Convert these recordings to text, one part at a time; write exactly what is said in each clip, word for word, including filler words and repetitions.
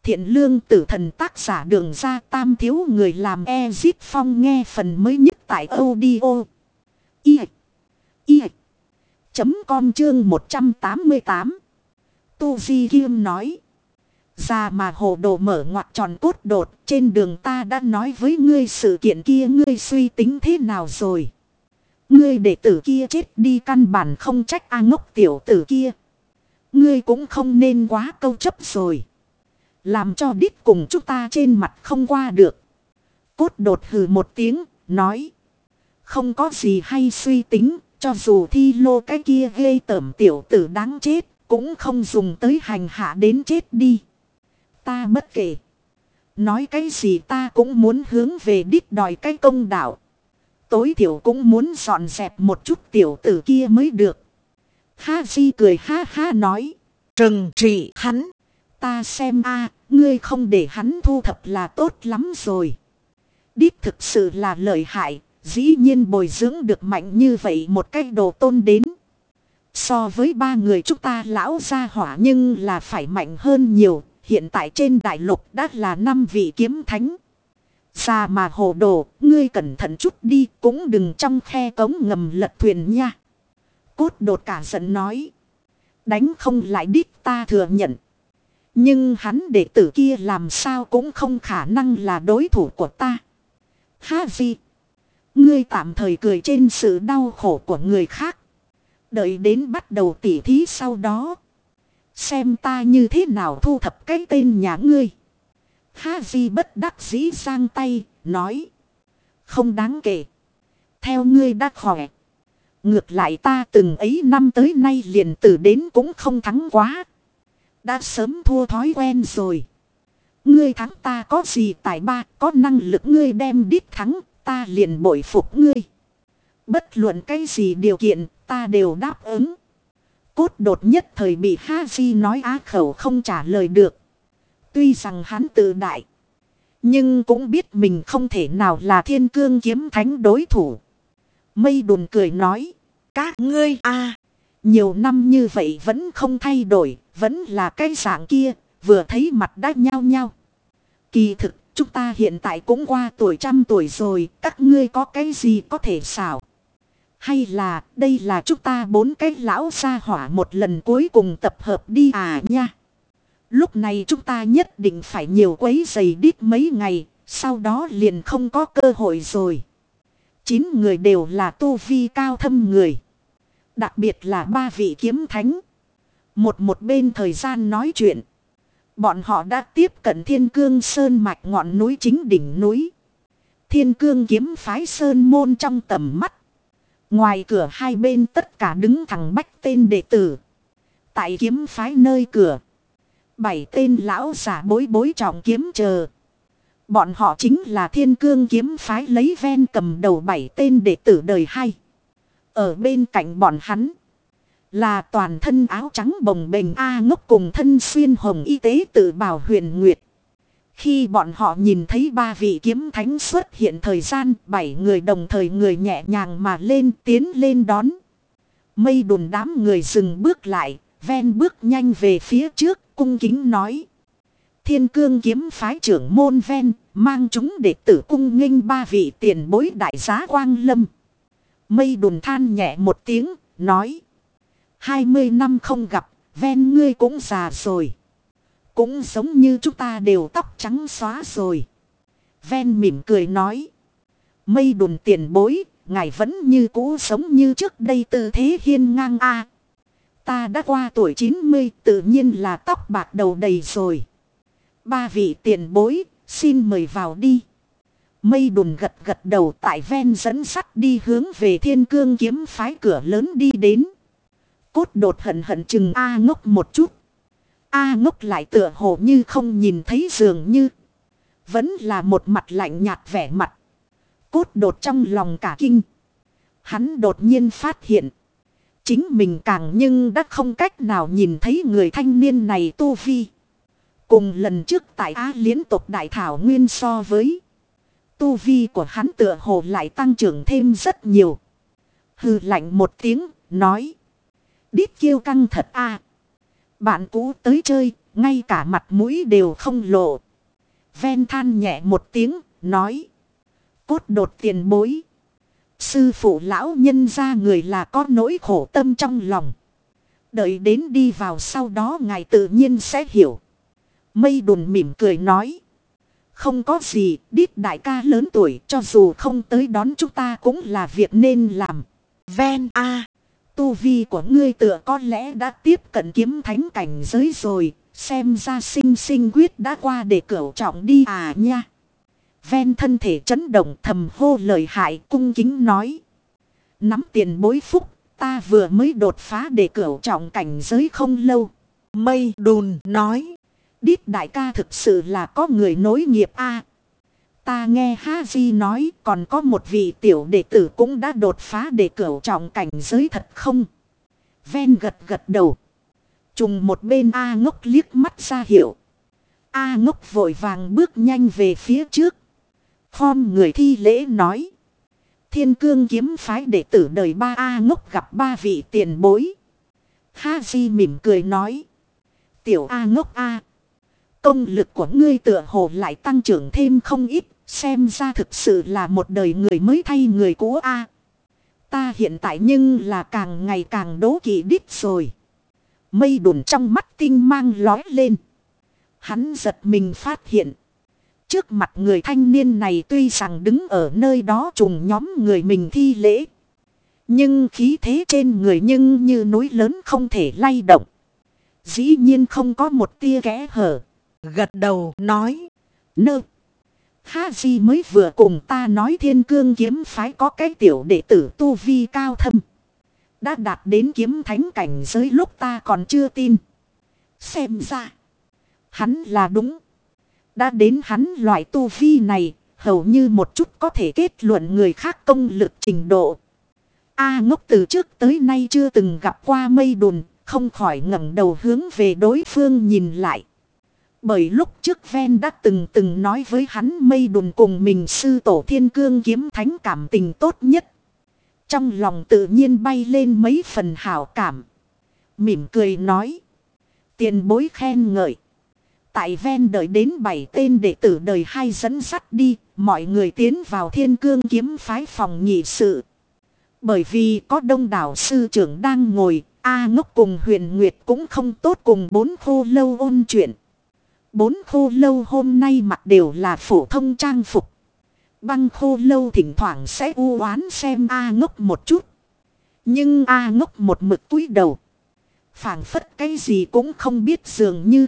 Thiện lương tử thần tác giả Đường Ra Tam thiếu người làm Ezit Phong nghe phần mới nhất tại audio. I. I. Chấm com chương một trăm tám mươi tám. Tu Di Kiêm nói. Ra mà hồ đồ mở ngoặt tròn cốt đột. Trên đường ta đã nói với ngươi sự kiện kia, ngươi suy tính thế nào rồi? Ngươi đệ tử kia chết đi căn bản không trách A ngốc tiểu tử kia. Ngươi cũng không nên quá câu chấp rồi. Làm cho đít cùng chúng ta trên mặt không qua được. Cốt đột hừ một tiếng, nói. Không có gì hay suy tính, cho dù thi lô cái kia ghê tởm tiểu tử đáng chết, cũng không dùng tới hành hạ đến chết đi. Ta bất kể. Nói cái gì ta cũng muốn hướng về đít đòi cái công đạo. Tối thiểu cũng muốn dọn dẹp một chút tiểu tử kia mới được. Ha Di cười ha ha nói. Trừng trị hắn. Ta xem a ngươi không để hắn thu thập là tốt lắm rồi. Đít thực sự là lợi hại. Dĩ nhiên bồi dưỡng được mạnh như vậy một cách đồ tôn đến. So với ba người chúng ta lão gia hỏa nhưng là phải mạnh hơn nhiều. Hiện tại trên đại lục đã là năm vị kiếm thánh. Ra mà hồ đồ, ngươi cẩn thận chút đi, cũng đừng trong khe cống ngầm lật thuyền nha. Cốt đột cả giận nói. Đánh không lại đít ta thừa nhận. Nhưng hắn đệ tử kia làm sao cũng không khả năng là đối thủ của ta. Ha Di. Ngươi tạm thời cười trên sự đau khổ của người khác. Đợi đến bắt đầu tỉ thí sau đó. Xem ta như thế nào thu thập cái tên nhà ngươi. Ha Di bất đắc dĩ giang tay, nói. Không đáng kể. Theo ngươi đã khỏe. Ngược lại ta từng ấy năm tới nay liền tử đến cũng không thắng quá. Đã sớm thua thói quen rồi. Ngươi thắng ta có gì tài ba, có năng lực ngươi đem đít thắng, ta liền bội phục ngươi. Bất luận cái gì điều kiện, ta đều đáp ứng. Cốt đột nhất thời bị Ha Di nói á khẩu không trả lời được. Tuy rằng hắn tự đại, nhưng cũng biết mình không thể nào là thiên cương kiếm thánh đối thủ. Mây đùn cười nói. Các ngươi a nhiều năm như vậy vẫn không thay đổi, vẫn là cái dạng kia, vừa thấy mặt đã nhao nhao. Kỳ thực, chúng ta hiện tại cũng qua tuổi trăm tuổi rồi, các ngươi có cái gì có thể xảo. Hay là, đây là chúng ta bốn cái lão gia hỏa một lần cuối cùng tập hợp đi à nha. Lúc này chúng ta nhất định phải nhiều quấy giày đít mấy ngày, sau đó liền không có cơ hội rồi. Chín người đều là tu vi cao thâm người. Đặc biệt là ba vị kiếm thánh. Một một bên thời gian nói chuyện. Bọn họ đã tiếp cận Thiên Cương Sơn mạch ngọn núi chính đỉnh núi. Thiên Cương kiếm phái Sơn môn trong tầm mắt. Ngoài cửa hai bên tất cả đứng thẳng bách tên đệ tử. Tại kiếm phái nơi cửa. Bảy tên lão giả bối bối trọng kiếm chờ. Bọn họ chính là Thiên Cương kiếm phái lấy ven cầm đầu bảy tên đệ tử đời hay. Ở bên cạnh bọn hắn. Là toàn thân áo trắng bồng bềnh A ngốc cùng thân xuyên hồng y tế tự bảo Huyền Nguyệt. Khi bọn họ nhìn thấy ba vị kiếm thánh xuất hiện thời gian, bảy người đồng thời người nhẹ nhàng mà lên tiến lên đón. Mây đùn đám người dừng bước lại, ven bước nhanh về phía trước, cung kính nói. Thiên Cương kiếm phái trưởng môn ven, mang chúng đệ tử cung nghênh ba vị tiền bối đại giá quang lâm. Mây đùn than nhẹ một tiếng, nói. Hai mươi năm không gặp, ven ngươi cũng già rồi. Cũng giống như chúng ta đều tóc trắng xóa rồi. Ven mỉm cười nói. Mây đùn tiền bối, ngài vẫn như cũ sống như trước đây tư thế hiên ngang a. Ta đã qua tuổi chín mươi, tự nhiên là tóc bạc đầu đầy rồi. Ba vị tiền bối, xin mời vào đi. Mây đùn gật gật đầu tại ven dẫn sắt đi hướng về Thiên Cương kiếm phái cửa lớn đi đến. Cốt đột hận hận chừng A ngốc một chút. A ngốc lại tựa hồ như không nhìn thấy dường như. Vẫn là một mặt lạnh nhạt vẻ mặt. Cốt đột trong lòng cả kinh. Hắn đột nhiên phát hiện. Chính mình càng nhưng đã không cách nào nhìn thấy người thanh niên này tu vi. Cùng lần trước tại Á liên tục đại thảo nguyên so với. Tu vi của hắn tựa hồ lại tăng trưởng thêm rất nhiều. Hừ lạnh một tiếng, nói. Đít kiêu căng thật a. Bạn cũ tới chơi, ngay cả mặt mũi đều không lộ. Ven than nhẹ một tiếng, nói. Cốt đột tiền bối. Sư phụ lão nhân ra người là có nỗi khổ tâm trong lòng. Đợi đến đi vào sau đó ngài tự nhiên sẽ hiểu. Mây Đùn mỉm cười nói. Không có gì, Đít đại ca lớn tuổi cho dù không tới đón chúng ta cũng là việc nên làm. Ven a tu vi của ngươi tựa có lẽ đã tiếp cận kiếm thánh cảnh giới rồi. Xem ra sinh sinh quyết đã qua để cửu trọng đi à nha. Ven thân thể chấn động thầm hô lời hại cung kính nói. Nắm tiền bối phúc, ta vừa mới đột phá để cửu trọng cảnh giới không lâu. Mây Đùn nói. Đít đại ca thực sự là có người nối nghiệp a. Ta nghe Haji nói còn có một vị tiểu đệ tử cũng đã đột phá để cửu trọng cảnh giới thật không? Ven gật gật đầu. Trùng một bên A Ngốc liếc mắt ra hiệu. A Ngốc vội vàng bước nhanh về phía trước. Khom người thi lễ nói. Thiên cương kiếm phái đệ tử đời ba A Ngốc gặp ba vị tiền bối. Haji mỉm cười nói. Tiểu A Ngốc A. Công lực của ngươi tựa hồ lại tăng trưởng thêm không ít. Xem ra thực sự là một đời người mới thay người cũ A. Ta hiện tại nhưng là càng ngày càng đố kỵ đít rồi. Mây Đùn trong mắt tinh mang lói lên. Hắn giật mình phát hiện. Trước mặt người thanh niên này tuy rằng đứng ở nơi đó trùng nhóm người mình thi lễ. Nhưng khí thế trên người nhưng như núi lớn không thể lay động. Dĩ nhiên không có một tia kẽ hở. Gật đầu nói. Nơ. Haji mới vừa cùng ta nói thiên cương kiếm phái có cái tiểu đệ tử tu vi cao thâm. Đã đạt đến kiếm thánh cảnh giới lúc ta còn chưa tin. Xem ra. Hắn là đúng. Đã đến hắn loại tu vi này. Hầu như một chút có thể kết luận người khác công lực trình độ. A Ngốc từ trước tới nay chưa từng gặp qua Mây Đùn. Không khỏi ngẩng đầu hướng về đối phương nhìn lại. Bởi lúc trước Ven đã từng từng nói với hắn Mây Đùn cùng mình sư tổ thiên cương kiếm thánh cảm tình tốt nhất. Trong lòng tự nhiên bay lên mấy phần hảo cảm. Mỉm cười nói. Tiền bối khen ngợi. Tại Ven đợi đến bảy tên đệ tử đời hai dẫn dắt đi. Mọi người tiến vào thiên cương kiếm phái phòng nghị sự. Bởi vì có đông đảo sư trưởng đang ngồi. A Ngốc cùng Huyền Nguyệt cũng không tốt cùng bốn khô lâu ôn chuyện. Bốn khô lâu hôm nay mặc đều là phổ thông trang phục. Băng khô lâu thỉnh thoảng sẽ u oán xem A Ngốc một chút. Nhưng A Ngốc một mực cúi đầu. Phảng phất cái gì cũng không biết dường như.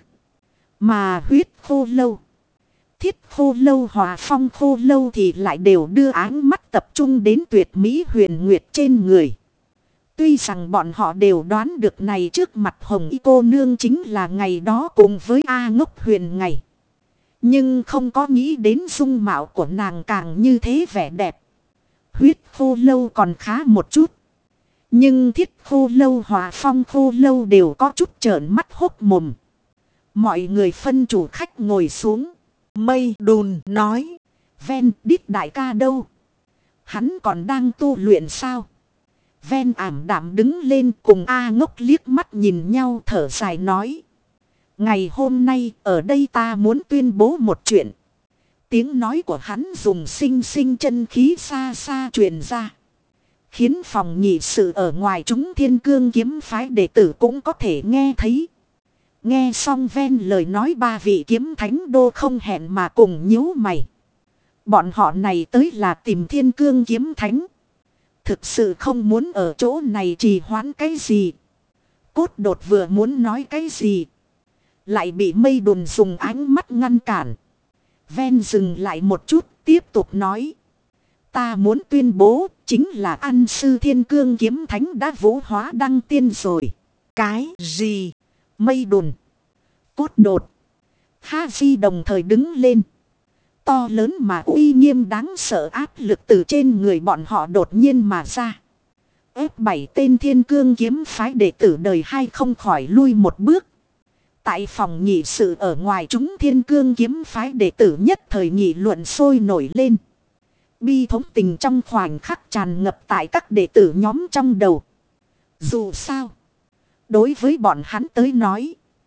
Mà huyết khô lâu, thiết khô lâu, hòa phong khô lâu thì lại đều đưa áng mắt tập trung đến tuyệt mỹ Huyền Nguyệt trên người. Tuy rằng bọn họ đều đoán được này trước mặt hồng y cô nương chính là ngày đó cùng với A Ngốc Huyền ngày. Nhưng không có nghĩ đến dung mạo của nàng càng như thế vẻ đẹp. Huyết khô lâu còn khá một chút. Nhưng thiết khô lâu, hòa phong khô lâu đều có chút trợn mắt hốc mồm. Mọi người phân chủ khách ngồi xuống. Mây Đùn nói. Ven Đít đại ca đâu? Hắn còn đang tu luyện sao? Ven ảm đạm đứng lên cùng A Ngốc liếc mắt nhìn nhau thở dài nói. Ngày hôm nay ở đây ta muốn tuyên bố một chuyện. Tiếng nói của hắn dùng sinh sinh chân khí xa xa truyền ra. Khiến phòng nghị sự ở ngoài chúng thiên cương kiếm phái đệ tử cũng có thể nghe thấy. Nghe xong Ven lời nói, ba vị kiếm thánh đô không hẹn mà cùng nhíu mày. Bọn họ này tới là tìm thiên cương kiếm thánh. Thực sự không muốn ở chỗ này trì hoãn cái gì. Cốt đột vừa muốn nói cái gì. Lại bị Mây Đùn dùng ánh mắt ngăn cản. Ven dừng lại một chút tiếp tục nói. Ta muốn tuyên bố chính là An sư thiên cương kiếm thánh đã vũ hóa đăng tiên rồi. Cái gì? Mây Đùn, Cốt đột, Haji đồng thời đứng lên. To lớn mà uy nghiêm đáng sợ áp lực từ trên người bọn họ đột nhiên mà ra. Ép bảy tên thiên cương kiếm phái đệ tử đời hai không khỏi lui một bước. Tại phòng nghị sự ở ngoài chúng thiên cương kiếm phái đệ tử nhất thời nghị luận sôi nổi lên. Bi thống tình trong khoảnh khắc tràn ngập tại các đệ tử nhóm trong đầu. Dù sao, đối với bọn hắn tới nói,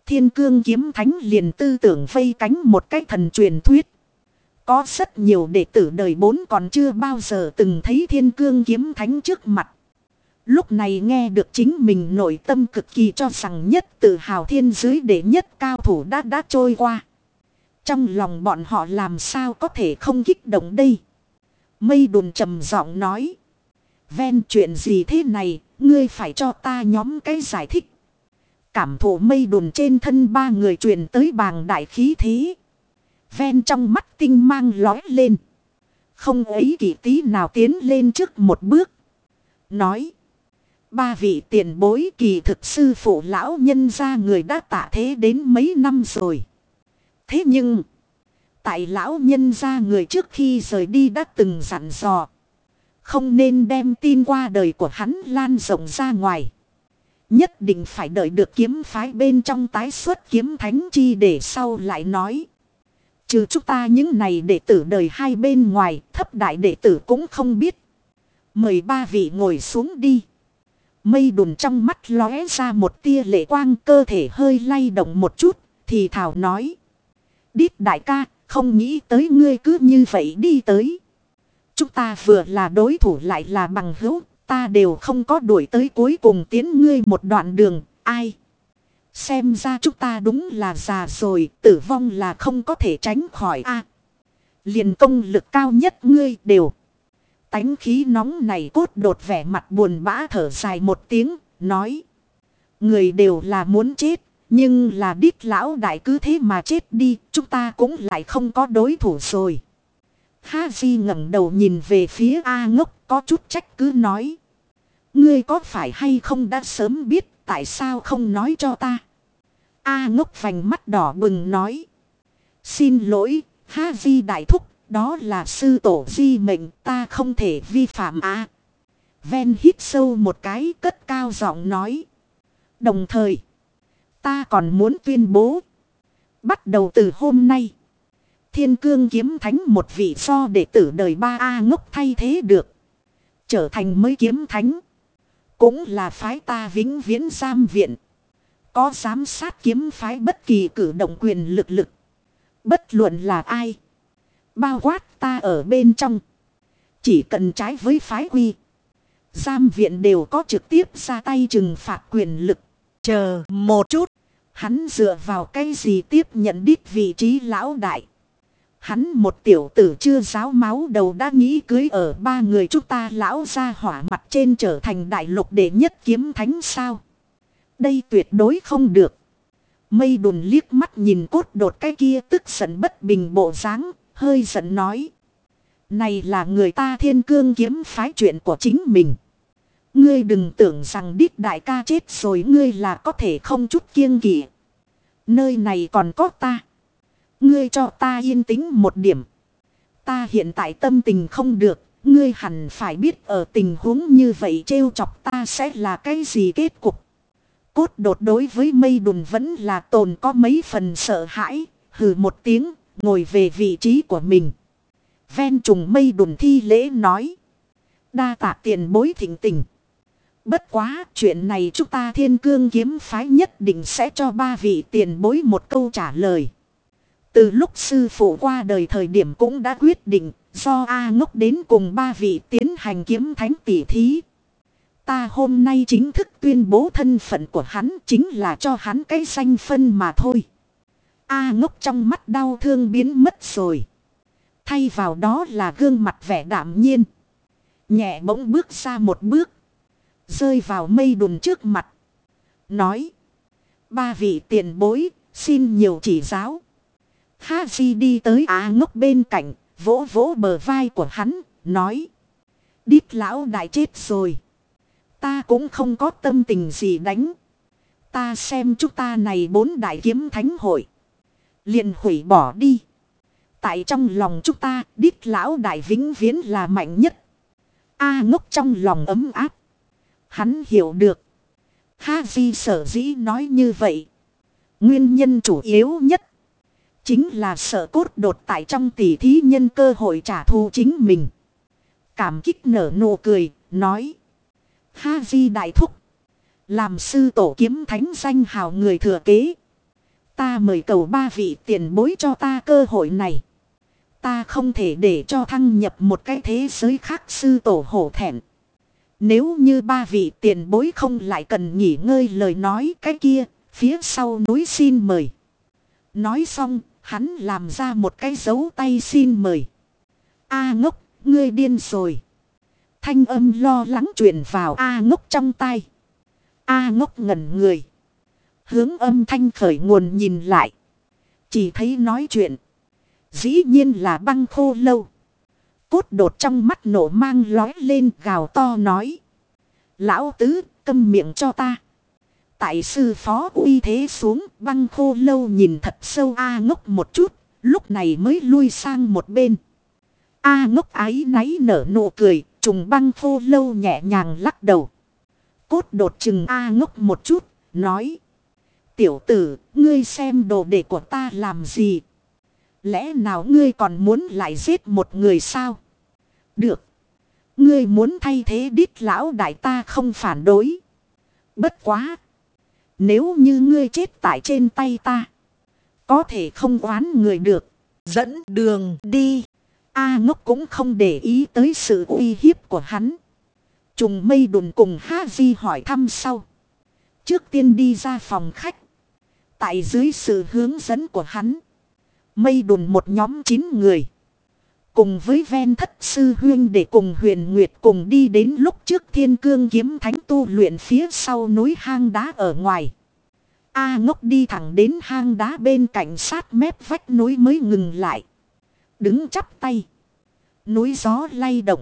Thiên Cương Kiếm Thánh liền tư tưởng vây cánh một cái thần truyền thuyết. Có rất nhiều đệ tử đời bốn còn chưa bao giờ từng thấy Thiên Cương Kiếm Thánh trước mặt. Lúc này nghe được chính mình nội tâm cực kỳ cho rằng nhất tự hào thiên giới đệ nhất cao thủ đã đã trôi qua. Trong lòng bọn họ làm sao có thể không kích động đây. Mây Đùn trầm giọng nói. Ven chuyện gì thế này, ngươi phải cho ta nhóm cái giải thích. Cảm thụ Mây Đùn trên thân ba người truyền tới bàng đại khí thế. Ven trong mắt tinh mang lói lên. Không ấy kỳ tí nào tiến lên trước một bước. Nói. Ba vị tiền bối kỳ thực sư phụ lão nhân gia người đã tạ thế đến mấy năm rồi. Thế nhưng. Tại lão nhân gia người trước khi rời đi đã từng dặn dò. Không nên đem tin qua đời của hắn lan rộng ra ngoài. Nhất định phải đợi được kiếm phái bên trong tái xuất kiếm thánh chi để sau lại nói. Trừ chúng ta những này đệ tử đời hai bên ngoài, thấp đại đệ tử cũng không biết. Mời ba vị ngồi xuống đi. Mây Đùn trong mắt lóe ra một tia lệ quang, cơ thể hơi lay động một chút, thì thảo nói. Đít đại ca, không nghĩ tới ngươi cứ như vậy đi tới. Chúng ta vừa là đối thủ lại là bằng hữu, ta đều không có đuổi tới cuối cùng tiến ngươi một đoạn đường, ai. Xem ra chúng ta đúng là già rồi, tử vong là không có thể tránh khỏi a. Liền công lực cao nhất ngươi đều. Tánh khí nóng này Cốt Đột vẻ mặt buồn bã thở dài một tiếng, nói. Người đều là muốn chết, nhưng là Đít lão đại cứ thế mà chết đi, chúng ta cũng lại không có đối thủ rồi. Ha Di ngẩng đầu nhìn về phía A Ngốc có chút trách cứ nói. Ngươi có phải hay không đã sớm biết tại sao không nói cho ta? A Ngốc vành mắt đỏ bừng nói. Xin lỗi, Ha Di đại thúc, đó là sư tổ di mệnh, ta không thể vi phạm a. Ven hít sâu một cái, cất cao giọng nói. Đồng thời, ta còn muốn tuyên bố. Bắt đầu từ hôm nay, Thiên Cương Kiếm Thánh một vị do đệ tử đời ba A Ngốc thay thế được. Trở thành mới kiếm thánh. Cũng là phái ta vĩnh viễn giam viện. Có giám sát kiếm phái bất kỳ cử động quyền lực lực. Bất luận là ai. Bao quát ta ở bên trong. Chỉ cần trái với phái quy. Giam viện đều có trực tiếp ra tay trừng phạt quyền lực. Chờ một chút. Hắn dựa vào cái gì tiếp nhận đít vị trí lão đại. Hắn một tiểu tử chưa giáo máu đầu đã nghĩ cưới ở ba người chúng ta lão ra hỏa mặt trên trở thành đại lục đệ nhất kiếm thánh sao. Đây tuyệt đối không được. Mây Đùn liếc mắt nhìn Cốt Đột cái kia tức giận bất bình bộ dáng, hơi giận nói. Này là người ta Thiên Cương kiếm phái chuyện của chính mình. Ngươi đừng tưởng rằng Đít đại ca chết rồi ngươi là có thể không chút kiêng kỵ. Nơi này còn có ta. Ngươi cho ta yên tĩnh một điểm. Ta hiện tại tâm tình không được. Ngươi hẳn phải biết ở tình huống như vậy trêu chọc ta sẽ là cái gì kết cục. Cốt Đột đối với Mây Đùn vẫn là tồn có mấy phần sợ hãi. Hừ một tiếng, ngồi về vị trí của mình. Ven trùng Mây Đùn thi lễ nói. Đa tạ tiền bối thỉnh tình. Bất quá, chuyện này chúng ta Thiên Cương kiếm phái nhất định sẽ cho ba vị tiền bối một câu trả lời. Từ lúc sư phụ qua đời thời điểm cũng đã quyết định, do A Ngốc đến cùng ba vị tiến hành kiếm thánh tỷ thí. Ta hôm nay chính thức tuyên bố thân phận của hắn chính là cho hắn cái danh phân mà thôi. A Ngốc trong mắt đau thương biến mất rồi. Thay vào đó là gương mặt vẻ đạm nhiên. Nhẹ bỗng bước ra một bước. Rơi vào Mây Đùn trước mặt. Nói. Ba vị tiền bối, xin nhiều chỉ giáo. Ha Di đi tới Á Ngốc bên cạnh, vỗ vỗ bờ vai của hắn, nói. Đít lão đại chết rồi. Ta cũng không có tâm tình gì đánh. Ta xem chúng ta này bốn đại kiếm thánh hội. Liền hủy bỏ đi. Tại trong lòng chúng ta, Đít lão đại vĩnh viễn là mạnh nhất. A Ngốc trong lòng ấm áp. Hắn hiểu được. Ha Di sở dĩ nói như vậy. Nguyên nhân chủ yếu nhất. Chính là sợ Cốt Đột tại trong tỷ thí nhân cơ hội trả thù chính mình. Cảm kích nở nụ cười, nói. Ha Di đại thúc. Làm sư tổ kiếm thánh danh hào người thừa kế. Ta mời cầu ba vị tiền bối cho ta cơ hội này. Ta không thể để cho thăng nhập một cái thế giới khác sư tổ hổ thẹn. Nếu như ba vị tiền bối không lại cần nghỉ ngơi lời nói cái kia, phía sau núi xin mời. Nói xong, hắn làm ra một cái dấu tay xin mời. A ngốc, ngươi điên rồi. Thanh âm lo lắng truyền vào A ngốc trong tai. A ngốc ngẩn người. Hướng âm thanh khởi nguồn nhìn lại. Chỉ thấy nói chuyện. Dĩ nhiên là Băng Khô Lâu. Cốt đột trong mắt nổ mang lói lên gào to nói. Lão tứ, câm miệng cho ta. Tại sư phó uy thế xuống, Băng Khô Lâu nhìn thật sâu A ngốc một chút, lúc này mới lui sang một bên. A ngốc ái náy nở nụ cười, trùng Băng Khô Lâu nhẹ nhàng lắc đầu. Cốt đột chừng A ngốc một chút, nói. Tiểu tử, ngươi xem đồ đệ của ta làm gì? Lẽ nào ngươi còn muốn lại giết một người sao? Được. Ngươi muốn thay thế đít lão đại ta không phản đối. Bất quá. Nếu như ngươi chết tại trên tay ta. Có thể không oán người được. Dẫn đường đi. A ngốc cũng không để ý tới sự uy hiếp của hắn. Trùng Mây Đùn cùng Ha Di hỏi thăm sau. Trước tiên đi ra phòng khách. Tại dưới sự hướng dẫn của hắn. Mây Đùn một nhóm chín người. Cùng với ven thất sư huyên để cùng Huyền Nguyệt cùng đi đến lúc trước Thiên Cương Kiếm Thánh tu luyện phía sau núi hang đá ở ngoài. A ngốc đi thẳng đến hang đá bên cạnh sát mép vách núi mới ngừng lại. Đứng chắp tay. Núi gió lay động.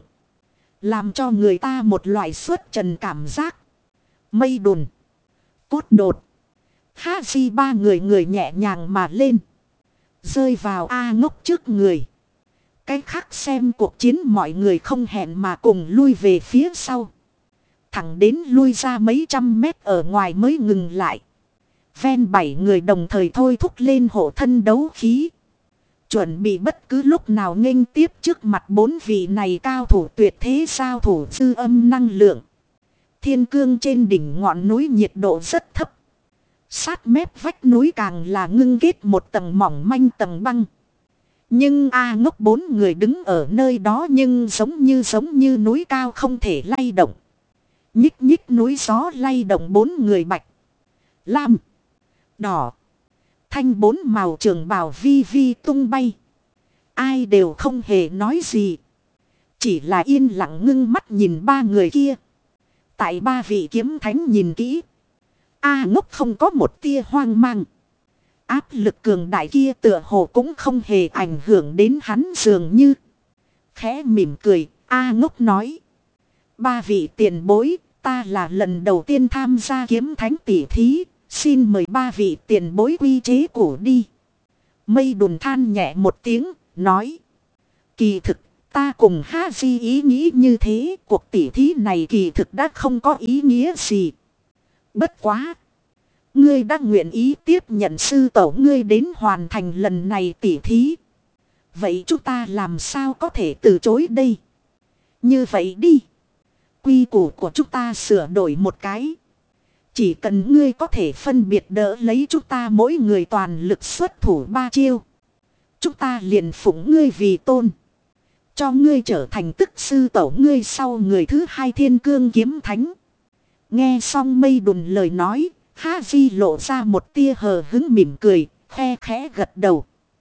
Làm cho người ta một loại xuất trần cảm giác. Mây Đùn. Cốt đột. Ha Di ba người người nhẹ nhàng mà lên. Rơi vào A ngốc trước người. Cái khác xem cuộc chiến mọi người không hẹn mà cùng lui về phía sau. Thẳng đến lui ra mấy trăm mét ở ngoài mới ngừng lại. Ven bảy người đồng thời thôi thúc lên hộ thân đấu khí. Chuẩn bị bất cứ lúc nào nghênh tiếp trước mặt bốn vị này cao thủ tuyệt thế sao thủ dư âm năng lượng. Thiên cương trên đỉnh ngọn núi nhiệt độ rất thấp. Sát mép vách núi càng là ngưng kết một tầng mỏng manh tầng băng. Nhưng A ngốc bốn người đứng ở nơi đó nhưng giống như giống như núi cao không thể lay động. Nhích nhích núi gió lay động bốn người bạch, lam, đỏ, thanh bốn màu trường bào vi vi tung bay. Ai đều không hề nói gì. Chỉ là yên lặng ngưng mắt nhìn ba người kia. Tại ba vị kiếm thánh nhìn kỹ. A ngốc không có một tia hoang mang. Áp lực cường đại kia tựa hồ cũng không hề ảnh hưởng đến hắn dường như. Khẽ mỉm cười, A ngốc nói. Ba vị tiền bối, ta là lần đầu tiên tham gia kiếm thánh tỷ thí. Xin mời ba vị tiền bối quy chế củ đi. Mây Đùn than nhẹ một tiếng, nói. Kỳ thực, ta cùng Ha Di ý nghĩ như thế, cuộc tỷ thí này kỳ thực đã không có ý nghĩa gì. Bất quá. Ngươi đã nguyện ý tiếp nhận sư tổ ngươi đến hoàn thành lần này tỷ thí. Vậy chúng ta làm sao có thể từ chối đây? Như vậy đi. Quy củ của chúng ta sửa đổi một cái. Chỉ cần ngươi có thể phân biệt đỡ lấy chúng ta mỗi người toàn lực xuất thủ ba chiêu. Chúng ta liền phụng ngươi vì tôn. Cho ngươi trở thành tức sư tổ ngươi sau người thứ hai Thiên Cương Kiếm Thánh. Nghe xong Mây Đùn lời nói. Ha Di lộ ra một tia hờ hứng mỉm cười, khe khẽ gật đầu.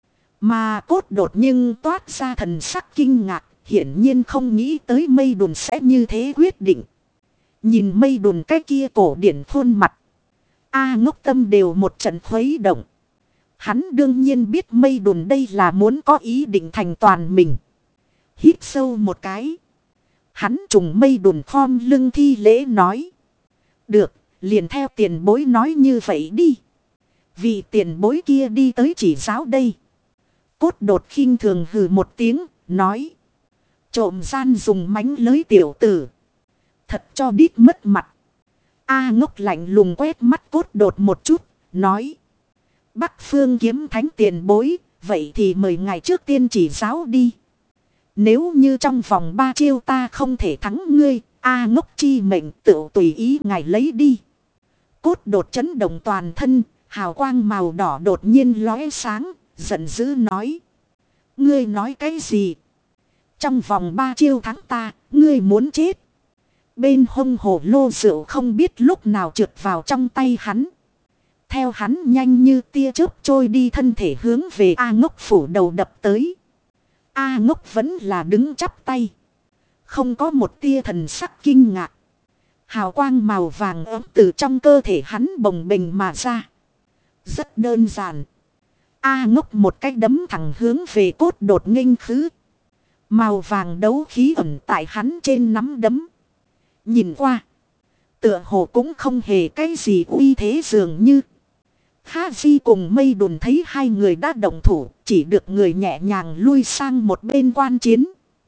Mà cốt đột nhưng toát ra thần sắc kinh ngạc, hiển nhiên không nghĩ tới Mây Đùn sẽ như thế quyết định. Nhìn Mây Đùn cái kia cổ điển khuôn mặt. A ngốc tâm đều một trận khuấy động. Hắn đương nhiên biết Mây Đùn đây là muốn có ý định thành toàn mình. Hít sâu một cái. Hắn trùng Mây Đùn khom lưng thi lễ nói. Được. Liền theo tiền bối nói như vậy đi. Vì tiền bối kia đi tới chỉ giáo đây. Cốt đột khinh thường hừ một tiếng, nói. Trộm gian dùng mánh lới tiểu tử. Thật cho đít mất mặt. A ngốc lạnh lùng quét mắt cốt đột một chút, nói. Bắc phương kiếm thánh tiền bối, vậy thì mời ngài trước tiên chỉ giáo đi. Nếu như trong vòng ba chiêu ta không thể thắng ngươi, A ngốc chi mệnh tự tùy ý ngài lấy đi. Cốt đột chấn động toàn thân, Hào quang màu đỏ đột nhiên lóe sáng, giận dữ nói. Ngươi nói cái gì? Trong vòng ba chiêu thắng ta, ngươi muốn chết. Bên hông hồ lô rượu không biết lúc nào trượt vào trong tay hắn. Theo hắn nhanh như tia chớp trôi đi, thân thể hướng về A Ngốc phủ đầu đập tới. A Ngốc vẫn là đứng chắp tay. Không có một tia thần sắc kinh ngạc. Hào quang màu vàng ấm từ trong cơ thể hắn bồng bềnh mà ra. Rất đơn giản. A Ngốc một cái đấm thẳng hướng về Cốt Đột nghênh khứ. Màu vàng đấu khí ẩn tại hắn trên nắm đấm. Nhìn qua. Tựa hồ cũng không hề cái gì uy thế dường như. Ha Di cùng Mây Đùn thấy hai người đã động thủ. Chỉ được người nhẹ nhàng lui sang một bên quan chiến.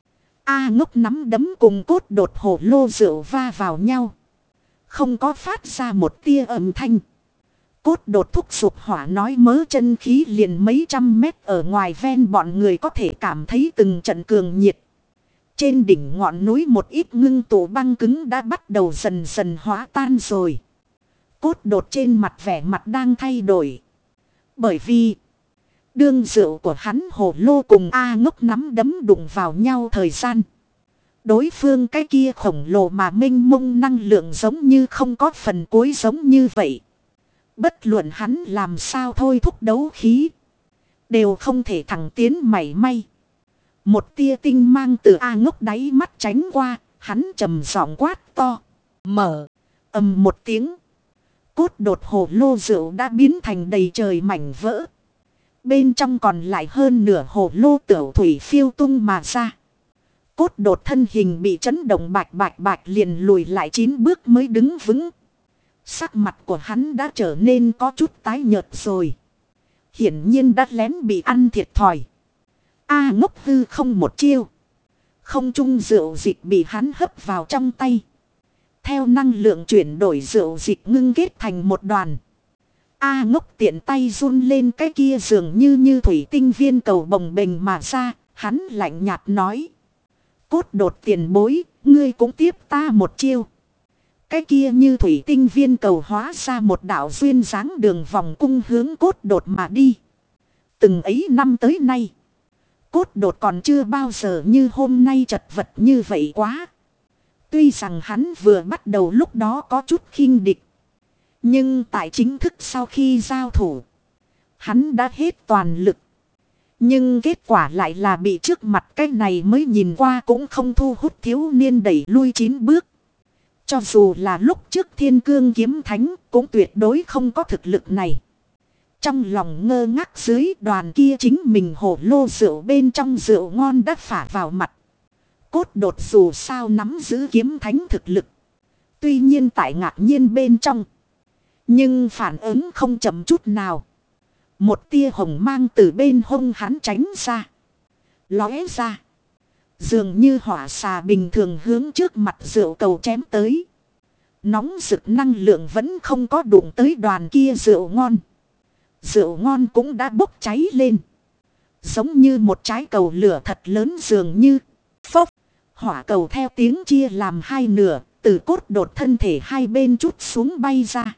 A Ngốc nắm đấm cùng Cốt Đột hồ lô rượu va vào nhau. Không có phát ra một tia âm thanh. Cốt Đột thúc giục hỏa nói mớ chân khí liền mấy trăm mét ở ngoài ven bọn người có thể cảm thấy từng trận cường nhiệt. Trên đỉnh ngọn núi một ít ngưng tụ băng cứng đã bắt đầu dần dần hóa tan rồi. Cốt Đột trên mặt vẻ mặt đang thay đổi. Bởi vì đương rượu của hắn hồ lô cùng A Ngốc nắm đấm đụng vào nhau thời gian. Đối phương cái kia khổng lồ mà mênh mông năng lượng giống như không có phần cuối giống như vậy. Bất luận hắn làm sao thôi thúc đấu khí. Đều không thể thẳng tiến mảy may. Một tia tinh mang từ A Ngốc đáy mắt tránh qua. Hắn trầm giọng quát to. Mở. Ầm một tiếng. Cốt Đột hồ lô rượu đã biến thành đầy trời mảnh vỡ. Bên trong còn lại hơn nửa hồ lô tửu thủy phiêu tung mà ra. Cốt Đột thân hình bị chấn động bạch bạch bạch liền lùi lại chín bước mới đứng vững. Sắc mặt của hắn đã trở nên có chút tái nhợt rồi. Hiển nhiên đã lén bị ăn thiệt thòi. A Ngốc hư không một chiêu. Không trung rượu dịch bị hắn hấp vào trong tay. Theo năng lượng chuyển đổi rượu dịch ngưng kết thành một đoàn. A Ngốc tiện tay run lên cái kia dường như như thủy tinh viên cầu bồng bềnh mà ra. Hắn lạnh nhạt nói. Cốt Đột tiền bối, ngươi cũng tiếp ta một chiêu. Cái kia như thủy tinh viên cầu hóa ra một đạo duyên dáng đường vòng cung hướng Cốt Đột mà đi. Từng ấy năm tới nay. Cốt Đột còn chưa bao giờ như hôm nay chật vật như vậy quá. Tuy rằng hắn vừa bắt đầu lúc đó có chút khinh địch. Nhưng tại chính thức sau khi giao thủ. Hắn đã hết toàn lực. Nhưng kết quả lại là bị trước mặt cái này mới nhìn qua cũng không thu hút thiếu niên đẩy lui chín bước. Cho dù là lúc trước Thiên Cương Kiếm Thánh cũng tuyệt đối không có thực lực này. Trong lòng ngơ ngác dưới đoàn kia chính mình hổ lô rượu bên trong rượu ngon đã phả vào mặt. Cốt Đột dù sao nắm giữ kiếm thánh thực lực. Tuy nhiên tại ngạc nhiên bên trong. Nhưng phản ứng không chậm chút nào. Một tia hồng mang từ bên hông hắn tránh ra. Lóe ra. Dường như hỏa xà bình thường hướng trước mặt rượu cầu chém tới. Nóng rực năng lượng vẫn không có đụng tới đoàn kia rượu ngon. Rượu ngon cũng đã bốc cháy lên. Giống như một trái cầu lửa thật lớn dường như. Phốc. Hỏa cầu theo tiếng chia làm hai nửa. Từ Cốt Đột thân thể hai bên chút xuống bay ra.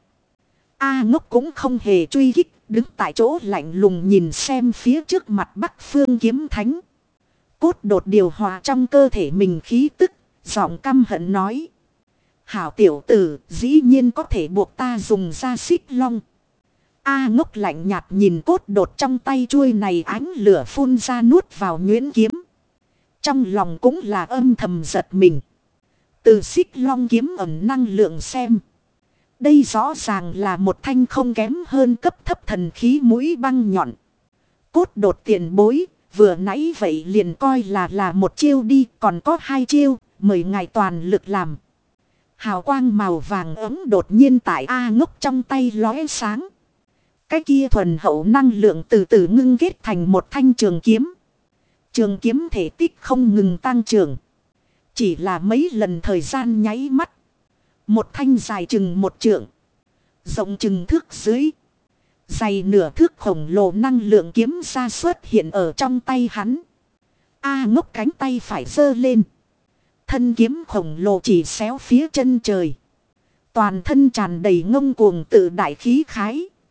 A Ngốc cũng không hề truy kích. Đứng tại chỗ lạnh lùng nhìn xem phía trước mặt Bắc Phương Kiếm Thánh. Cốt Đột điều hòa trong cơ thể mình khí tức. Giọng căm hận nói. Hảo tiểu tử dĩ nhiên có thể buộc ta dùng ra xích long. A Ngốc lạnh nhạt nhìn Cốt Đột trong tay chuôi này ánh lửa phun ra nuốt vào nhuyễn kiếm. Trong lòng cũng là âm thầm giật mình. Từ xích long kiếm ẩn năng lượng xem. Đây rõ ràng là một thanh không kém hơn cấp thấp thần khí mũi băng nhọn. Cốt Đột tiền bối, vừa nãy vậy liền coi là là một chiêu đi, còn có hai chiêu, mời ngài toàn lực làm. Hào quang màu vàng ấm đột nhiên tại A Ngốc trong tay lóe sáng. Cái kia thuần hậu năng lượng từ từ ngưng kết thành một thanh trường kiếm. Trường kiếm thể tích không ngừng tăng trưởng. Chỉ là mấy lần thời gian nháy mắt. Một thanh dài chừng một trượng. Rộng chừng thước dưới. Dày nửa thước khổng lồ năng lượng kiếm ra xuất hiện ở trong tay hắn. A Ngốc cánh tay phải giơ lên. Thân kiếm khổng lồ chỉ xéo phía chân trời. Toàn thân tràn đầy ngông cuồng tự đại khí khái.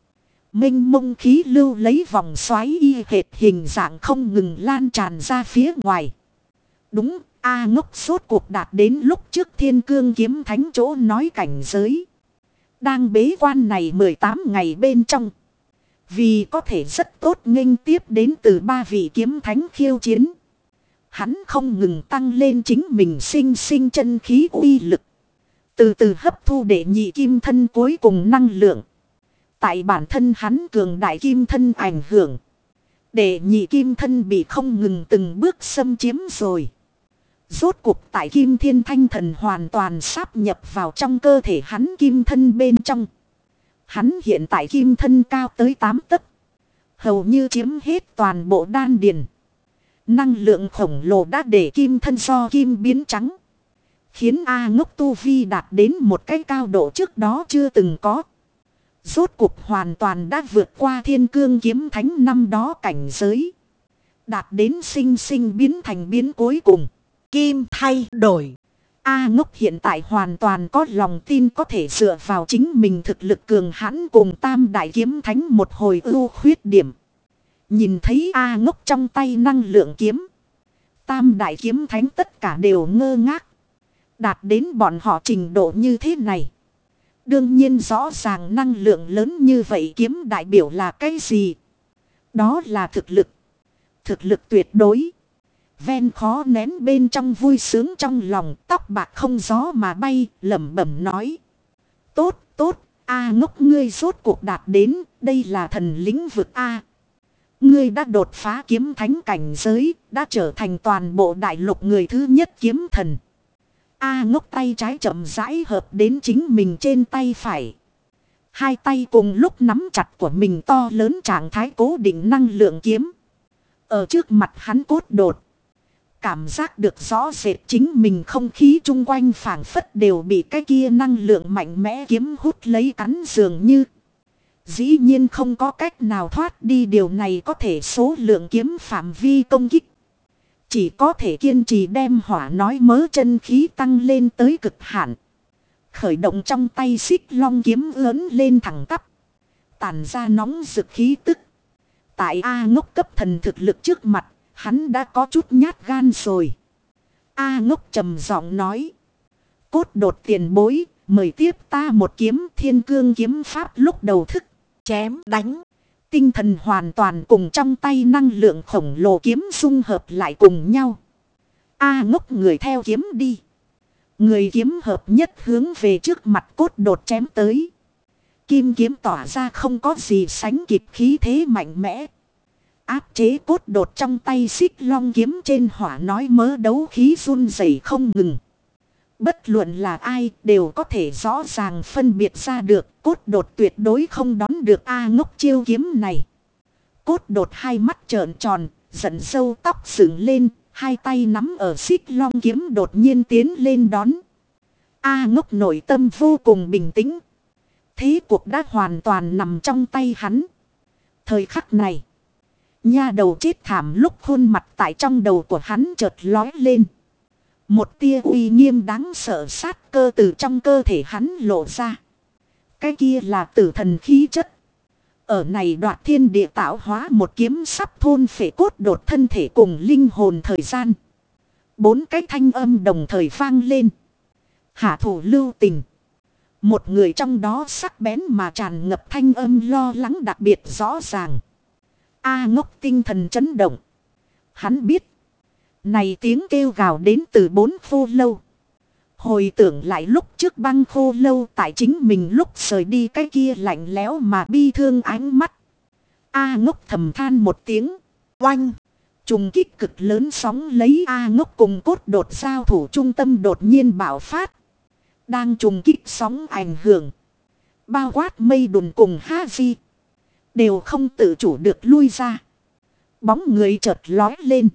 Mênh mông khí lưu lấy vòng xoáy y hệt hình dạng không ngừng lan tràn ra phía ngoài. Đúng, A Ngốc sốt cuộc đạt đến lúc trước Thiên Cương Kiếm Thánh chỗ nói cảnh giới. Đang bế quan này mười tám ngày bên trong. Vì có thể rất tốt nghênh tiếp đến từ ba vị kiếm thánh khiêu chiến. Hắn không ngừng tăng lên chính mình sinh sinh chân khí uy lực. Từ từ hấp thu để nhị kim thân cuối cùng năng lượng. Tại bản thân hắn cường đại kim thân ảnh hưởng. Để nhị kim thân bị không ngừng từng bước xâm chiếm rồi. Rốt cuộc tại kim thiên thanh thần hoàn toàn sáp nhập vào trong cơ thể hắn kim thân bên trong. Hắn hiện tại kim thân cao tới tám tấc. Hầu như chiếm hết toàn bộ đan điền. Năng lượng khổng lồ đã để kim thân do kim biến trắng. Khiến A Ngốc tu vi đạt đến một cái cao độ trước đó chưa từng có. Rốt cuộc hoàn toàn đã vượt qua Thiên Cương Kiếm Thánh năm đó cảnh giới. Đạt đến sinh sinh biến thành biến cuối cùng. Kim thay đổi. A Ngốc hiện tại hoàn toàn có lòng tin có thể dựa vào chính mình thực lực cường hãn cùng Tam Đại Kiếm Thánh một hồi ưu khuyết điểm. Nhìn thấy A Ngốc trong tay năng lượng kiếm. Tam Đại Kiếm Thánh tất cả đều ngơ ngác. Đạt đến bọn họ trình độ như thế này. Đương nhiên rõ ràng năng lượng lớn như vậy kiếm đại biểu là cái gì? Đó là thực lực. Thực lực tuyệt đối. Ven khó nén bên trong vui sướng trong lòng, tóc bạc không gió mà bay, lẩm bẩm nói. Tốt, tốt, A Ngốc ngươi rốt cuộc đạt đến, đây là thần lĩnh vực A. Ngươi đã đột phá kiếm thánh cảnh giới, đã trở thành toàn bộ đại lục người thứ nhất kiếm thần. A Ngốc tay trái chậm rãi hợp đến chính mình trên tay phải. Hai tay cùng lúc nắm chặt của mình to lớn trạng thái cố định năng lượng kiếm. Ở trước mặt hắn cốt đột. Cảm giác được rõ rệt chính mình không khí chung quanh phảng phất đều bị cái kia năng lượng mạnh mẽ kiếm hút lấy cắn dường như. Dĩ nhiên không có cách nào thoát đi điều này có thể số lượng kiếm phạm vi công kích. Chỉ có thể kiên trì đem hỏa nói mớ chân khí tăng lên tới cực hạn. Khởi động trong tay xích long kiếm lớn lên thẳng tắp. Tản ra nóng rực khí tức. Tại A Ngốc cấp thần thực lực trước mặt. Hắn đã có chút nhát gan rồi. A Ngốc trầm giọng nói. Cốt đột tiền bối. Mời tiếp ta một kiếm thiên cương kiếm pháp lúc đầu thức. Chém đánh. Tinh thần hoàn toàn cùng trong tay năng lượng khổng lồ kiếm xung hợp lại cùng nhau. A Ngốc người theo kiếm đi. Người kiếm hợp nhất hướng về trước mặt cốt đột chém tới. Kim kiếm tỏa ra không có gì sánh kịp khí thế mạnh mẽ. Áp chế cốt đột trong tay xích long kiếm trên hỏa nói mớ đấu khí run rẩy không ngừng. Bất luận là ai đều có thể rõ ràng phân biệt ra được cốt đột tuyệt đối không đón được A Ngốc chiêu kiếm này. Cốt đột hai mắt trợn tròn, giận sâu tóc dựng lên, hai tay nắm ở xích long kiếm đột nhiên tiến lên đón. A Ngốc nội tâm vô cùng bình tĩnh. Thế cuộc đã hoàn toàn nằm trong tay hắn. Thời khắc này. Nha đầu chết thảm lúc khuôn mặt tại trong đầu của hắn chợt lói lên. Một tia uy nghiêm đáng sợ sát cơ từ trong cơ thể hắn lộ ra. Cái kia là tử thần khí chất. Ở này đoạt thiên địa tạo hóa một kiếm sắp thôn phệ cốt đột thân thể cùng linh hồn thời gian. Bốn cái thanh âm đồng thời vang lên. Hạ thủ lưu tình. Một người trong đó sắc bén mà tràn ngập thanh âm lo lắng đặc biệt rõ ràng. A Ngốc tinh thần chấn động. Hắn biết. Này tiếng kêu gào đến từ bốn khô lâu. Hồi tưởng lại lúc trước băng khô lâu tại chính mình lúc rời đi cái kia lạnh lẽo mà bi thương ánh mắt. A Ngốc thầm than một tiếng. Oanh. Trùng kích cực lớn sóng lấy A Ngốc cùng cốt đột giao thủ trung tâm đột nhiên bạo phát. Đang trùng kích sóng ảnh hưởng. Bao quát mây đùn cùng ha di. Đều không tự chủ được lui ra. Bóng người chợt lói lên.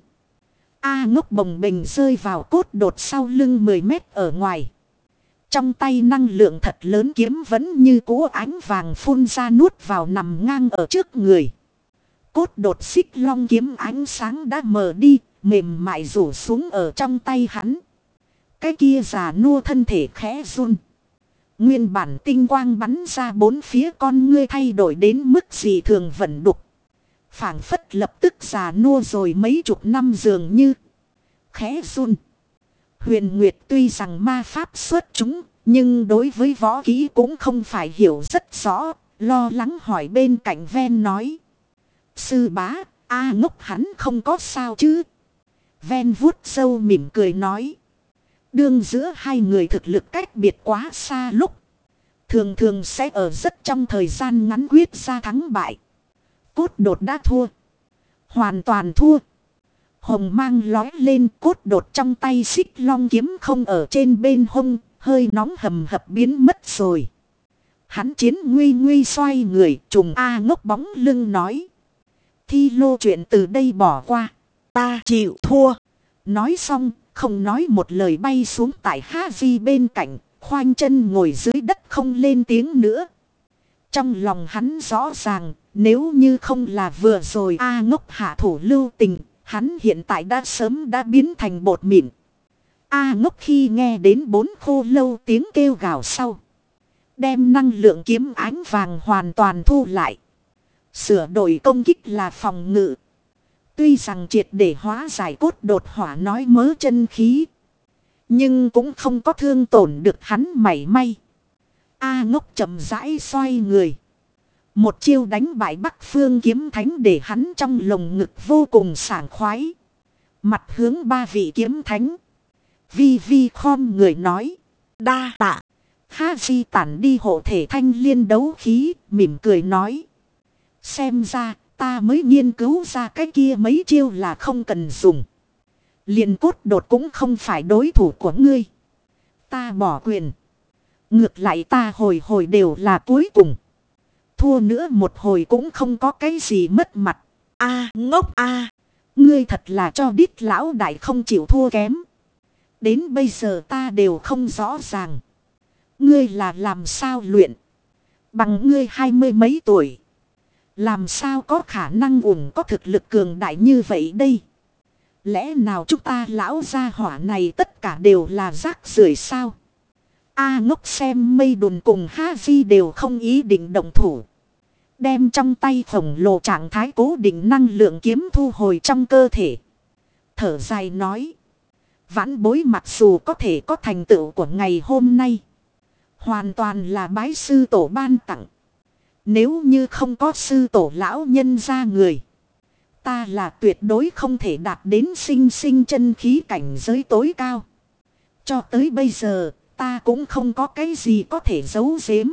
A Ngốc bồng bềnh rơi vào cốt đột sau lưng mười mét ở ngoài. Trong tay năng lượng thật lớn kiếm vẫn như cũ ánh vàng phun ra nuốt vào nằm ngang ở trước người. Cốt đột xích long kiếm ánh sáng đã mờ đi, mềm mại rủ xuống ở trong tay hắn. Cái kia già nua thân thể khẽ run. Nguyên bản tinh quang bắn ra bốn phía con ngươi thay đổi đến mức gì thường vận đục. Phảng phất lập tức già nua rồi mấy chục năm dường như. Khẽ run. Huyền Nguyệt tuy rằng ma pháp xuất chúng, nhưng đối với võ kỹ cũng không phải hiểu rất rõ, lo lắng hỏi bên cạnh Ven nói. Sư bá, A Ngốc hắn không có sao chứ? Ven vuốt râu mỉm cười nói. Đương giữa hai người thực lực cách biệt quá xa lúc. Thường thường sẽ ở rất trong thời gian ngắn quyết ra thắng bại. Cốt đột đã thua. Hoàn toàn thua. Hồng mang lói lên, cốt đột trong tay xích long kiếm không ở trên bên hông, hơi nóng hầm hập biến mất rồi. Hắn chiến nguy nguy xoay người, trùng A Ngốc bóng lưng nói. Thi lô chuyện từ đây bỏ qua. Ta chịu thua. Nói xong, không nói một lời bay xuống tại Ha-di bên cạnh, khoanh chân ngồi dưới đất không lên tiếng nữa. Trong lòng hắn rõ ràng, nếu như không là vừa rồi A Ngốc hạ thủ lưu tình, hắn hiện tại đã sớm đã biến thành bột mịn. A Ngốc khi nghe đến bốn khô lâu tiếng kêu gào sau. Đem năng lượng kiếm ánh vàng hoàn toàn thu lại. Sửa đổi công kích là phòng ngự. Tuy rằng triệt để hóa giải cốt đột hỏa nói mớ chân khí. Nhưng cũng không có thương tổn được hắn mảy may. A Ngốc chậm rãi xoay người. Một chiêu đánh bại Bắc Phương kiếm thánh để hắn trong lồng ngực vô cùng sảng khoái. Mặt hướng ba vị kiếm thánh. Vi Vi khom người nói. Đa tạ. Ha-di tản đi hộ thể thanh liên đấu khí, mỉm cười nói. Xem ra, ta mới nghiên cứu ra cái kia mấy chiêu là không cần dùng. Liền cốt đột cũng không phải đối thủ của ngươi. Ta bỏ quyền. Ngược lại ta hồi hồi đều là cuối cùng. Thua nữa một hồi cũng không có cái gì mất mặt. A Ngốc a, ngươi thật là cho đít lão đại không chịu thua kém. Đến bây giờ ta đều không rõ ràng. Ngươi là làm sao luyện? Bằng ngươi hai mươi mấy tuổi. Làm sao có khả năng ủng có thực lực cường đại như vậy đây? Lẽ nào chúng ta lão gia hỏa này tất cả đều là rác rưởi sao? A Ngốc xem Mây Đùn cùng Ha-di đều không ý định động thủ. Đem trong tay khổng lồ trạng thái cố định năng lượng kiếm thu hồi trong cơ thể. Thở dài nói. Vãn bối mặc dù có thể có thành tựu của ngày hôm nay. Hoàn toàn là bái sư tổ ban tặng. Nếu như không có sư tổ lão nhân ra người. Ta là tuyệt đối không thể đạt đến sinh sinh chân khí cảnh giới tối cao. Cho tới bây giờ, ta cũng không có cái gì có thể giấu giếm.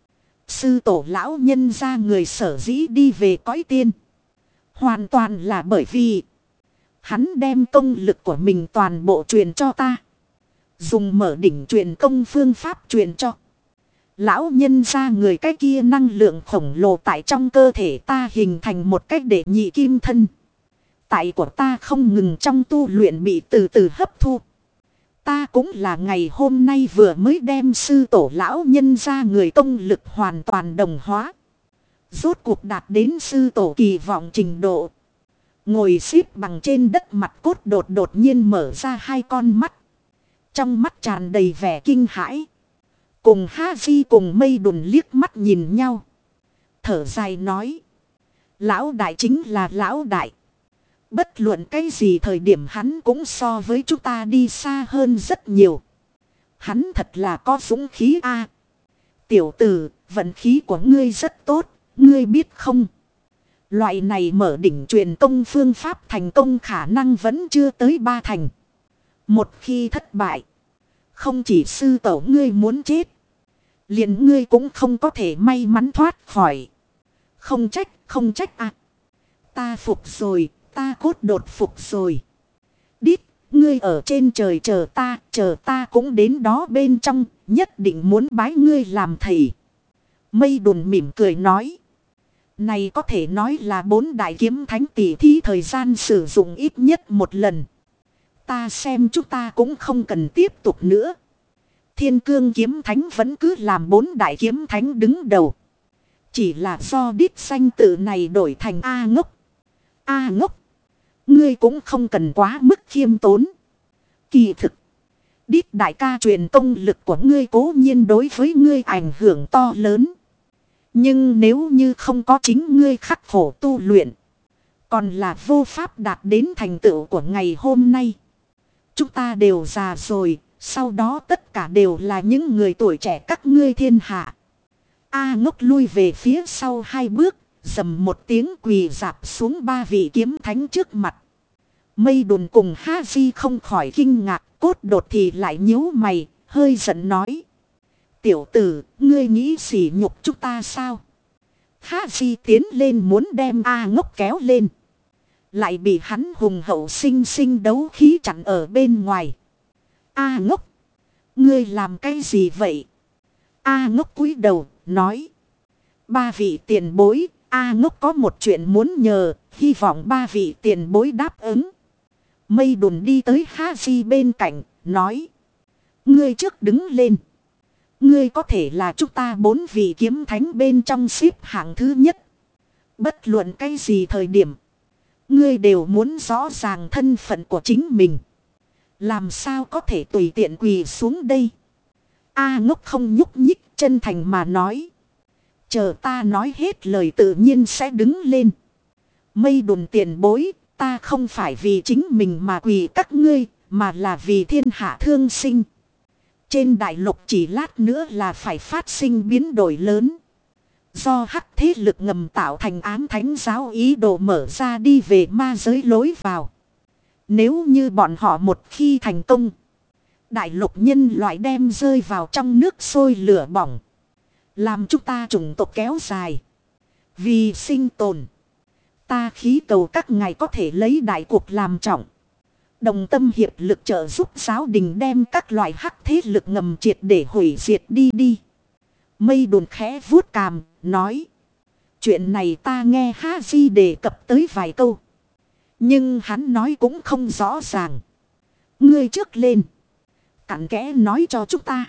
Sư tổ lão nhân ra người sở dĩ đi về cõi tiên. Hoàn toàn là bởi vì hắn đem công lực của mình toàn bộ truyền cho ta. Dùng mở đỉnh truyền công phương pháp truyền cho. Lão nhân ra người cái kia năng lượng khổng lồ tại trong cơ thể ta hình thành một cách để nhị kim thân. Tại của ta không ngừng trong tu luyện bị từ từ hấp thu. Ta cũng là ngày hôm nay vừa mới đem sư tổ lão nhân ra người công lực hoàn toàn đồng hóa. Rốt cuộc đạt đến sư tổ kỳ vọng trình độ. Ngồi xếp bằng trên đất mặt cốt đột đột nhiên mở ra hai con mắt. Trong mắt tràn đầy vẻ kinh hãi. Cùng Ha-di cùng Mây Đùn liếc mắt nhìn nhau. Thở dài nói. Lão đại chính là lão đại. Bất luận cái gì thời điểm hắn cũng so với chúng ta đi xa hơn rất nhiều. Hắn thật là có dũng khí a. Tiểu tử, vận khí của ngươi rất tốt, ngươi biết không? Loại này mở đỉnh truyền công phương pháp thành công khả năng vẫn chưa tới ba thành. Một khi thất bại, không chỉ sư tổ ngươi muốn chết, liền ngươi cũng không có thể may mắn thoát khỏi. Không trách, không trách à. Ta phục rồi, ta cốt đột phục rồi. Đít, ngươi ở trên trời chờ ta, chờ ta cũng đến đó bên trong, nhất định muốn bái ngươi làm thầy. Mây Đùn mỉm cười nói. Này có thể nói là bốn đại kiếm thánh tỷ thí thời gian sử dụng ít nhất một lần. Ta xem chúng ta cũng không cần tiếp tục nữa. Thiên cương kiếm thánh vẫn cứ làm bốn đại kiếm thánh đứng đầu. Chỉ là do đít danh tự này đổi thành A Ngốc. A Ngốc, ngươi cũng không cần quá mức khiêm tốn. Kỳ thực, Đít đại ca truyền công lực của ngươi cố nhiên đối với ngươi ảnh hưởng to lớn. Nhưng nếu như không có chính ngươi khắc khổ tu luyện. Còn là vô pháp đạt đến thành tựu của ngày hôm nay. Chúng ta đều già rồi. Sau đó tất cả đều là những người tuổi trẻ các ngươi thiên hạ. A Ngốc lui về phía sau hai bước. Dầm một tiếng quỳ dạp xuống ba vị kiếm thánh trước mặt. Mây Đùn cùng Ha Di không khỏi kinh ngạc. Cốt Đột thì lại nhíu mày. Hơi giận nói. Tiểu tử, ngươi nghĩ sỉ nhục chúng ta sao? Ha Di tiến lên muốn đem A Ngốc kéo lên. Lại bị hắn hùng hậu sinh sinh đấu khí chặn ở bên ngoài. A Ngốc, ngươi làm cái gì vậy? A Ngốc cúi đầu, nói. Ba vị tiền bối, A Ngốc có một chuyện muốn nhờ, hy vọng ba vị tiền bối đáp ứng. Mây Đùn đi tới Ha Di bên cạnh, nói. Ngươi trước đứng lên. Ngươi có thể là chúng ta bốn vị kiếm thánh bên trong xếp hạng thứ nhất. Bất luận cái gì thời điểm. Ngươi đều muốn rõ ràng thân phận của chính mình. Làm sao có thể tùy tiện quỳ xuống đây. A Ngốc không nhúc nhích chân thành mà nói. Chờ ta nói hết lời tự nhiên sẽ đứng lên. Mây Đùn tiền bối. Ta không phải vì chính mình mà quỳ các ngươi. Mà là vì thiên hạ thương sinh. Trên đại lục chỉ lát nữa là phải phát sinh biến đổi lớn. Do hắc thế lực ngầm tạo thành ám thánh giáo ý đồ mở ra đi về ma giới lối vào. Nếu như bọn họ một khi thành công. Đại lục nhân loại đem rơi vào trong nước sôi lửa bỏng. Làm chúng ta chủng tộc kéo dài. Vì sinh tồn. Ta khí cầu các ngài có thể lấy đại cuộc làm trọng. Đồng tâm hiệp lực trợ giúp giáo đình đem các loại hắc thế lực ngầm triệt để hủy diệt đi đi. Mây Đùn khẽ vuốt cằm, nói. Chuyện này ta nghe Ha Di đề cập tới vài câu. Nhưng hắn nói cũng không rõ ràng. Ngươi trước lên. Cặn kẽ nói cho chúng ta.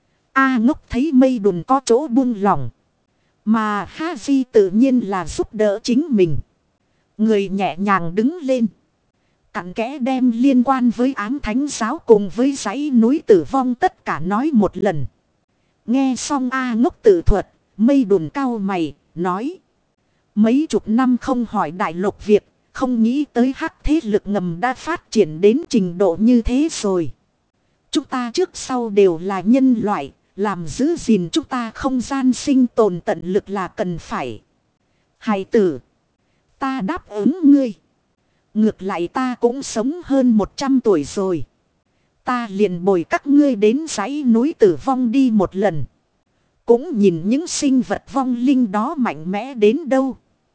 A Ngốc thấy Mây Đùn có chỗ buông lỏng. Mà Ha Di tự nhiên là giúp đỡ chính mình. Người nhẹ nhàng đứng lên. Cặn kẽ đem liên quan với ám thánh giáo cùng với dãy núi tử vong tất cả nói một lần. Nghe xong A Ngốc tự thuật, Mây Đùn cau mày, nói. Mấy chục năm không hỏi đại lục việc, không nghĩ tới hắc thế lực ngầm đã phát triển đến trình độ như thế rồi. Chúng ta trước sau đều là nhân loại, làm giữ gìn chúng ta không gian sinh tồn tận lực là cần phải. Hài tử, ta đáp ứng ngươi. Ngược lại ta cũng sống hơn một trăm tuổi rồi. Ta liền bồi các ngươi đến dãy núi tử vong đi một lần. Cũng nhìn những sinh vật vong linh đó mạnh mẽ đến đâu.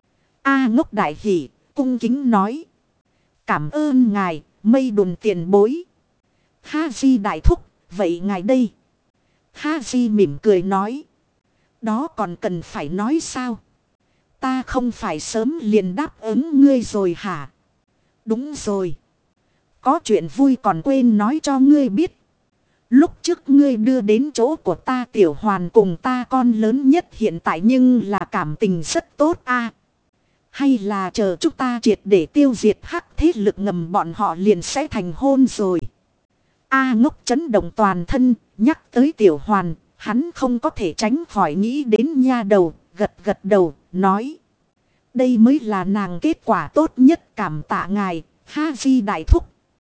A Ngốc đại hỉ, cung kính nói. Cảm ơn ngài, Mây Đùn tiền bối. Ha Di đại thúc, vậy ngài đây. Ha Di mỉm cười nói. Đó còn cần phải nói sao? Ta không phải sớm liền đáp ứng ngươi rồi hả? Đúng rồi. Có chuyện vui còn quên nói cho ngươi biết. Lúc trước ngươi đưa đến chỗ của ta tiểu hoàn cùng ta con lớn nhất hiện tại nhưng là cảm tình rất tốt a. Hay là chờ chúng ta triệt để tiêu diệt hắc thế lực ngầm bọn họ liền sẽ thành hôn rồi. A Ngốc chấn động toàn thân, nhắc tới tiểu hoàn, hắn không có thể tránh khỏi nghĩ đến nha đầu, gật gật đầu, nói. Đây mới là nàng kết quả tốt nhất, cảm tạ ngài, Ha Di đại thúc.